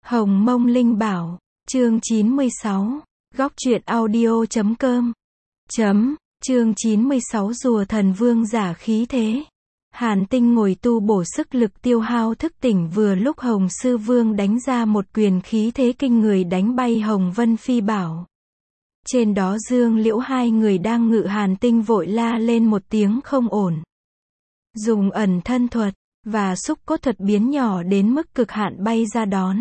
Hồng Mông Linh Bảo, chương 96, góc truyện audio.com. Chương 96 Rùa Thần Vương giả khí thế. Hàn Tinh ngồi tu bổ sức lực tiêu hao thức tỉnh vừa lúc Hồng Sư Vương đánh ra một quyền khí thế kinh người đánh bay Hồng Vân Phi Bảo. Trên đó Dương Liễu hai người đang ngự Hàn Tinh vội la lên một tiếng không ổn. Dùng ẩn thân thuật và xúc cốt thuật biến nhỏ đến mức cực hạn bay ra đón.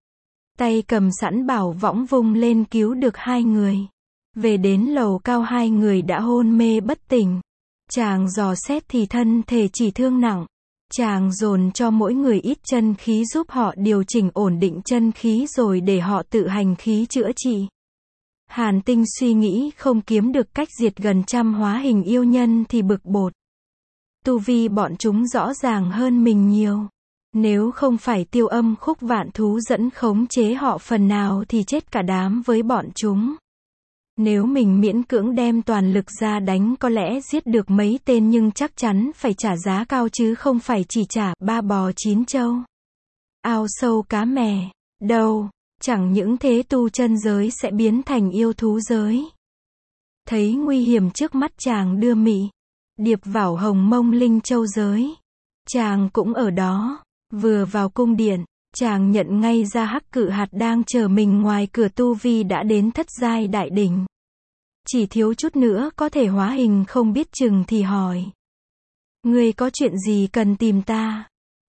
Tay cầm sẵn bảo võng vung lên cứu được hai người. Về đến lầu cao hai người đã hôn mê bất tỉnh. Chàng dò xét thì thân thể chỉ thương nặng. Chàng dồn cho mỗi người ít chân khí giúp họ điều chỉnh ổn định chân khí rồi để họ tự hành khí chữa trị. Hàn Tinh suy nghĩ không kiếm được cách diệt gần trăm hóa hình yêu nhân thì bực bội. Tu vi bọn chúng rõ ràng hơn mình nhiều. Nếu không phải Tiêu Âm Khúc Vạn Thú dẫn khống chế họ phần nào thì chết cả đám với bọn chúng. Nếu mình miễn cưỡng đem toàn lực ra đánh có lẽ giết được mấy tên nhưng chắc chắn phải trả giá cao chứ không phải chỉ trả ba bò chín trâu. Ao sâu cá mè, đâu, chẳng những thế tu chân giới sẽ biến thành yêu thú giới. Thấy nguy hiểm trước mắt chàng đưa Mị Điệp vào Hồng Mông Linh Châu giới. Chàng cũng ở đó. Vừa vào cung điện, chàng nhận ngay ra Hắc Cự Hạt đang chờ mình ngoài cửa tu vi đã đến thất giai đại đỉnh. Chỉ thiếu chút nữa có thể hóa hình không biết chừng thì hỏi. Ngươi có chuyện gì cần tìm ta?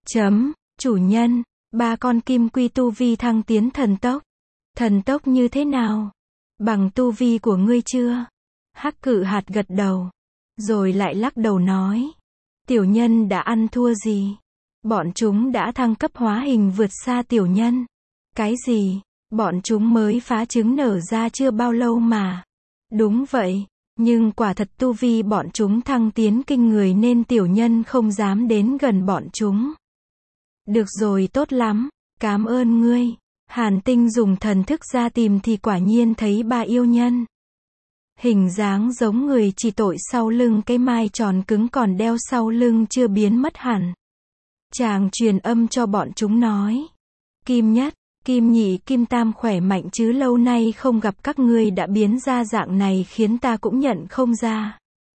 Chủ nhân, ba con kim quy tu vi thăng tiến thần tốc. Thần tốc như thế nào? Bằng tu vi của ngươi chưa? Hắc Cự Hạt gật đầu. Rồi lại lắc đầu nói. Tiểu nhân đã ăn thua gì? Bọn chúng đã thăng cấp hóa hình vượt xa tiểu nhân. Cái gì? Bọn chúng mới phá trứng nở ra chưa bao lâu mà. Đúng vậy, nhưng quả thật tu vi bọn chúng thăng tiến kinh người nên tiểu nhân không dám đến gần bọn chúng. Được rồi, tốt lắm, cảm ơn ngươi. Hàn Tinh dùng thần thức ra tìm thì quả nhiên thấy ba yêu nhân. Hình dáng giống người, chỉ tội sau lưng cái mai tròn cứng còn đeo sau lưng chưa biến mất hẳn. Chàng truyền âm cho bọn chúng nói. Kim Nhất, Kim Nhị, Kim Tam khỏe mạnh chứ, lâu nay không gặp các ngươi đã biến ra dạng này khiến ta cũng nhận không ra.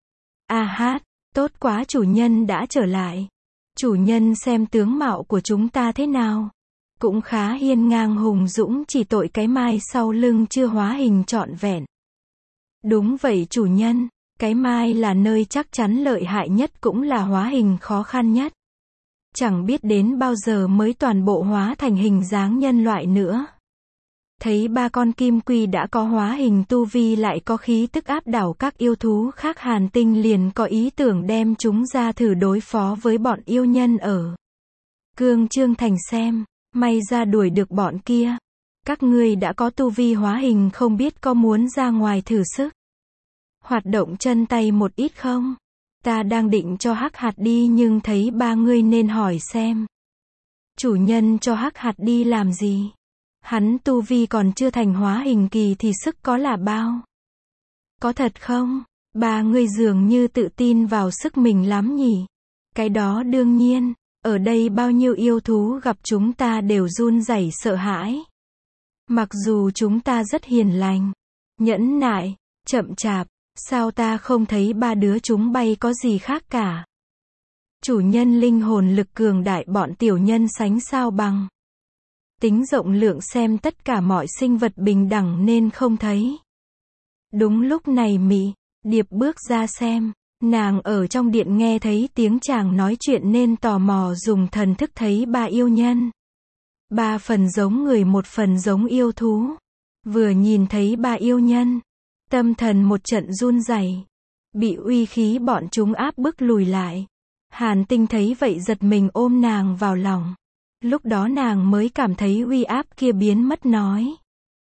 A hát, tốt quá, chủ nhân đã trở lại. Chủ nhân xem tướng mạo của chúng ta thế nào? Cũng khá hiên ngang hùng dũng, chỉ tội cái mai sau lưng chưa hóa hình trọn vẹn. Đúng vậy chủ nhân, cái mai là nơi chắc chắn lợi hại nhất cũng là hóa hình khó khăn nhất. Chẳng biết đến bao giờ mới toàn bộ hóa thành hình dáng nhân loại nữa. Thấy ba con kim quy đã có hóa hình tu vi lại có khí tức áp đảo các yêu thú khác, Hàn Tinh liền có ý tưởng đem chúng ra thử đối phó với bọn yêu nhân ở Cương Trương Thành xem. May ra đuổi được bọn kia. Các ngươi đã có tu vi hóa hình không biết có muốn ra ngoài thử sức hoạt động chân tay một ít không? Ta đang định cho Hắc Hạt đi nhưng thấy ba ngươi nên hỏi xem. Chủ nhân cho Hắc Hạt đi làm gì? Hắn tu vi còn chưa thành hóa hình kỳ thì sức có là bao? Có thật không? Ba ngươi dường như tự tin vào sức mình lắm nhỉ? Cái đó đương nhiên, ở đây bao nhiêu yêu thú gặp chúng ta đều run rẩy sợ hãi. Mặc dù chúng ta rất hiền lành, nhẫn nại, chậm chạp, sao ta không thấy ba đứa chúng bay có gì khác cả? Chủ nhân linh hồn lực cường đại bọn tiểu nhân sánh sao bằng. Tính rộng lượng xem tất cả mọi sinh vật bình đẳng nên không thấy. Đúng lúc này Mị Điệp bước ra xem. Nàng ở trong điện nghe thấy tiếng chàng nói chuyện nên tò mò dùng thần thức thấy ba yêu nhân. Ba phần giống người một phần giống yêu thú. Vừa nhìn thấy ba yêu nhân, tâm thần một trận run rẩy, bị uy khí bọn chúng áp bức lùi lại. Hàn Tinh thấy vậy giật mình ôm nàng vào lòng. Lúc đó nàng mới cảm thấy uy áp kia biến mất, nói.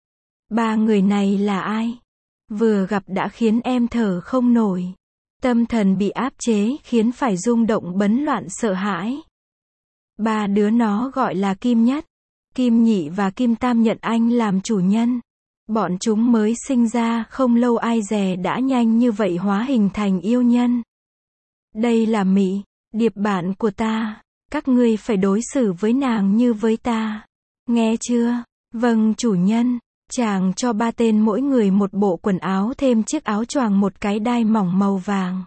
Ba người này là ai? Vừa gặp đã khiến em thở không nổi. Tâm thần bị áp chế khiến phải rung động bấn loạn sợ hãi. Ba đứa nó gọi là Kim Nhất, Kim Nhị và Kim Tam nhận anh làm chủ nhân. Bọn chúng mới sinh ra không lâu ai dè đã nhanh như vậy hóa hình thành yêu nhân. Đây là Mị Điệp bạn của ta, các ngươi phải đối xử với nàng như với ta. Nghe chưa? Vâng chủ nhân. Chàng cho ba tên mỗi người một bộ quần áo thêm chiếc áo choàng một cái đai mỏng màu vàng,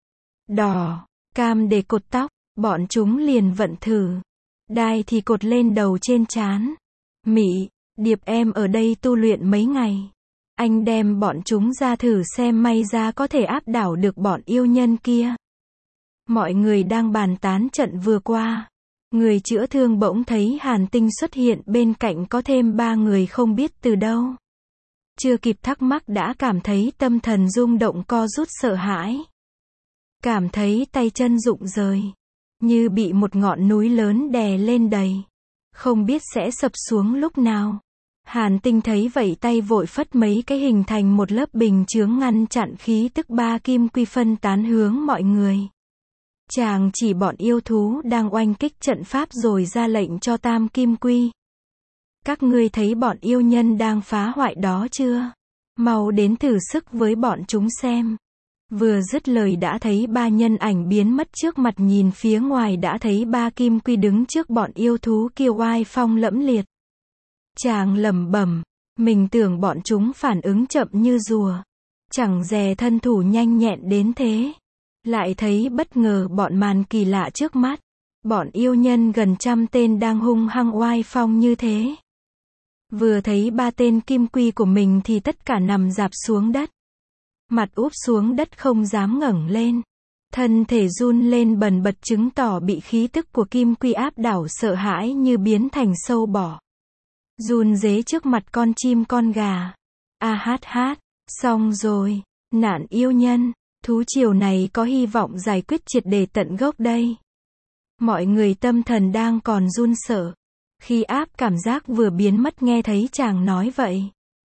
đỏ, cam để cột tóc. Bọn chúng liền vận thử. Đai thì cột lên đầu trên trán. Mị, Điệp em ở đây tu luyện mấy ngày. Anh đem bọn chúng ra thử xem may ra có thể áp đảo được bọn yêu nhân kia. Mọi người đang bàn tán trận vừa qua. Người chữa thương bỗng thấy Hàn Tinh xuất hiện bên cạnh có thêm 3 người không biết từ đâu. Chưa kịp thắc mắc đã cảm thấy tâm thần rung động co rút sợ hãi. Cảm thấy tay chân rụng rời. Như bị một ngọn núi lớn đè lên đầy. Không biết sẽ sập xuống lúc nào. Hàn Tinh thấy vậy tay vội phất mấy cái hình thành một lớp bình chướng ngăn chặn khí tức ba kim quy phân tán hướng mọi người. Chàng chỉ bọn yêu thú đang oanh kích trận pháp rồi ra lệnh cho tam kim quy. Các ngươi thấy bọn yêu nhân đang phá hoại đó chưa? Mau đến thử sức với bọn chúng xem. Vừa dứt lời đã thấy 3 nhân ảnh biến mất trước mặt, nhìn phía ngoài đã thấy 3 kim quy đứng trước bọn yêu thú kia oai phong lẫm liệt. Chàng lẩm bẩm, mình tưởng bọn chúng phản ứng chậm như rùa. Chẳng dè thân thủ nhanh nhẹn đến thế. Lại thấy bất ngờ bọn màn kỳ lạ trước mắt. Bọn yêu nhân gần 100 tên đang hung hăng oai phong như thế. Vừa thấy 3 tên kim quy của mình thì tất cả nằm rạp xuống đất. Mặt úp xuống đất không dám ngẩng lên. Thân thể run lên bần bật chứng tỏ bị khí tức của kim quy áp đảo, sợ hãi như biến thành sâu bọ. Run rế trước mặt con chim con gà. A hát hát, xong rồi, nạn yêu nhân, thú triều này có hy vọng giải quyết triệt để tận gốc đây. Mọi người tâm thần đang còn run sợ. Khi áp cảm giác vừa biến mất nghe thấy chàng nói vậy.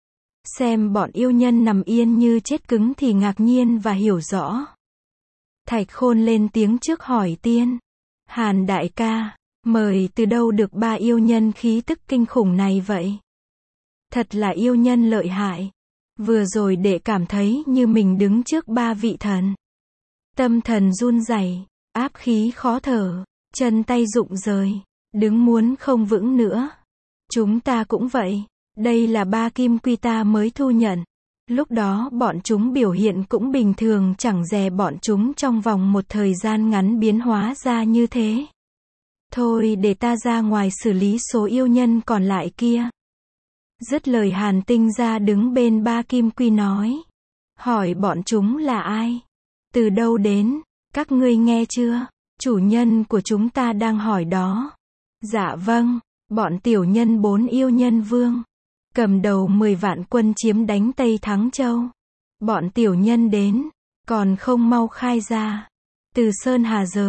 Xem bọn yêu nhân nằm yên như chết cứng thì ngạc nhiên và hiểu rõ. Thạch Khôn lên tiếng trước hỏi Tiên. Hàn đại ca, mời từ đâu được 3 yêu nhân khí tức kinh khủng này vậy? Thật là yêu nhân lợi hại. Vừa rồi đệ cảm thấy như mình đứng trước 3 vị thần. Tâm thần run rẩy, áp khí khó thở, chân tay rụng rời, đứng muốn không vững nữa. Chúng ta cũng vậy. Đây là 3 kim quy ta mới thu nhận. Lúc đó bọn chúng biểu hiện cũng bình thường, chẳng dè bọn chúng trong vòng một thời gian ngắn biến hóa ra như thế. Thôi để ta ra ngoài xử lý số yêu nhân còn lại kia. Dứt lời Hàn Tinh ra đứng bên 3 kim quy nói. Hỏi bọn chúng là ai? Từ đâu đến? Các ngươi nghe chưa? Chủ nhân của chúng ta đang hỏi đó. Dạ vâng, bọn tiểu nhân 4 yêu nhân vương. Cầm đầu 10 vạn quân chiếm đánh Tây Thắng Châu. Bọn tiểu nhân đến, còn không mau khai ra. Từ Sơn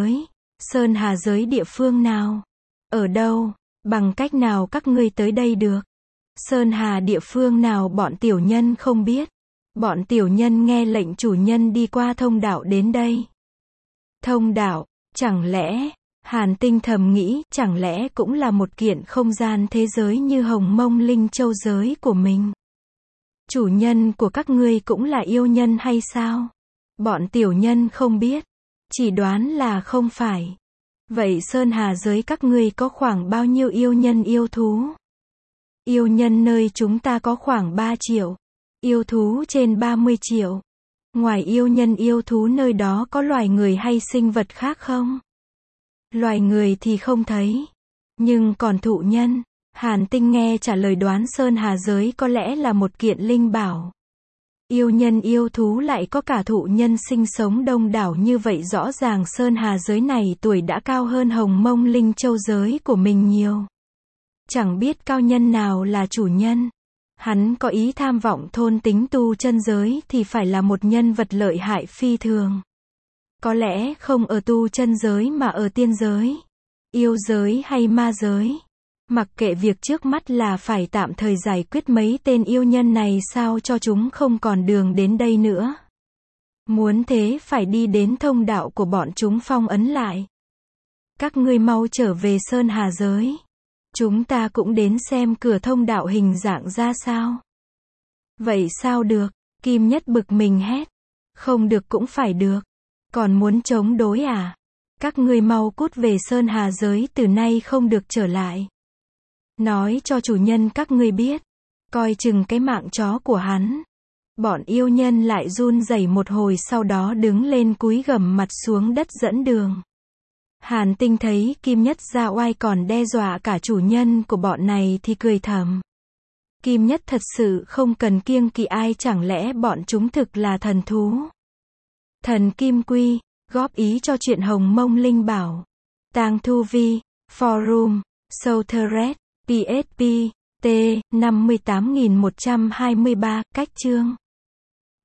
Hà giới địa phương nào? Ở đâu? Bằng cách nào các ngươi tới đây được? Sơn Hà địa phương nào bọn tiểu nhân không biết. Bọn tiểu nhân nghe lệnh chủ nhân đi qua thông đạo đến đây. Thông đạo, chẳng lẽ... Hàn Tinh thầm nghĩ, chẳng lẽ cũng là một kiện không gian thế giới như Hồng Mông Linh Châu giới của mình? Chủ nhân của các ngươi cũng là yêu nhân hay sao? Bọn tiểu nhân không biết, chỉ đoán là không phải. Vậy Sơn Hà giới các ngươi có khoảng bao nhiêu yêu nhân yêu thú? Yêu nhân nơi chúng ta có khoảng 3 triệu. Yêu thú trên 30 triệu. Ngoài yêu nhân yêu thú nơi đó có loài người hay sinh vật khác không? Loài người thì không thấy. Nhưng còn thụ nhân? Hàn Tinh nghe trả lời đoán Sơn Hà giới có lẽ là một kiện linh bảo. Yêu nhân yêu thú lại có cả thụ nhân sinh sống đông đảo như vậy, rõ ràng Sơn Hà giới này tuổi đã cao hơn Hồng Mông Linh Châu giới của mình nhiều. Chẳng biết cao nhân nào là chủ nhân. Hắn có ý tham vọng thôn tính tu chân giới thì phải là một nhân vật lợi hại phi thường. Có lẽ không ở tu chân giới mà ở tiên giới, yêu giới hay ma giới. Mặc kệ việc trước mắt là phải tạm thời giải quyết mấy tên yêu nhân này sao cho chúng không còn đường đến đây nữa. Muốn thế phải đi đến thông đạo của bọn chúng phong ấn lại. Các ngươi mau trở về Sơn Hà giới. Chúng ta cũng đến xem cửa thông đạo hình dạng ra sao. Vậy sao được? Kim Nhất bực mình hét. Không được cũng phải được. Còn muốn chống đối à? Các ngươi mau cút về Sơn Hà giới, từ nay không được trở lại. Nói cho chủ nhân các ngươi biết. Coi chừng cái mạng chó của hắn. Bọn yêu nhân lại run rẩy một hồi sau đó đứng lên cúi gằm mặt xuống đất dẫn đường. Hàn Tinh thấy Kim Nhất ra oai còn đe dọa cả chủ nhân của bọn này thì cười thầm. Kim Nhất thật sự không cần kiêng kỵ ai, chẳng lẽ bọn chúng thực là thần thú. Thần Kim Quy, góp ý cho chuyện Hồng Mông Linh Bảo. Tang Thu Vi, Forum, Southred, PSP, T, 58123, cách chương.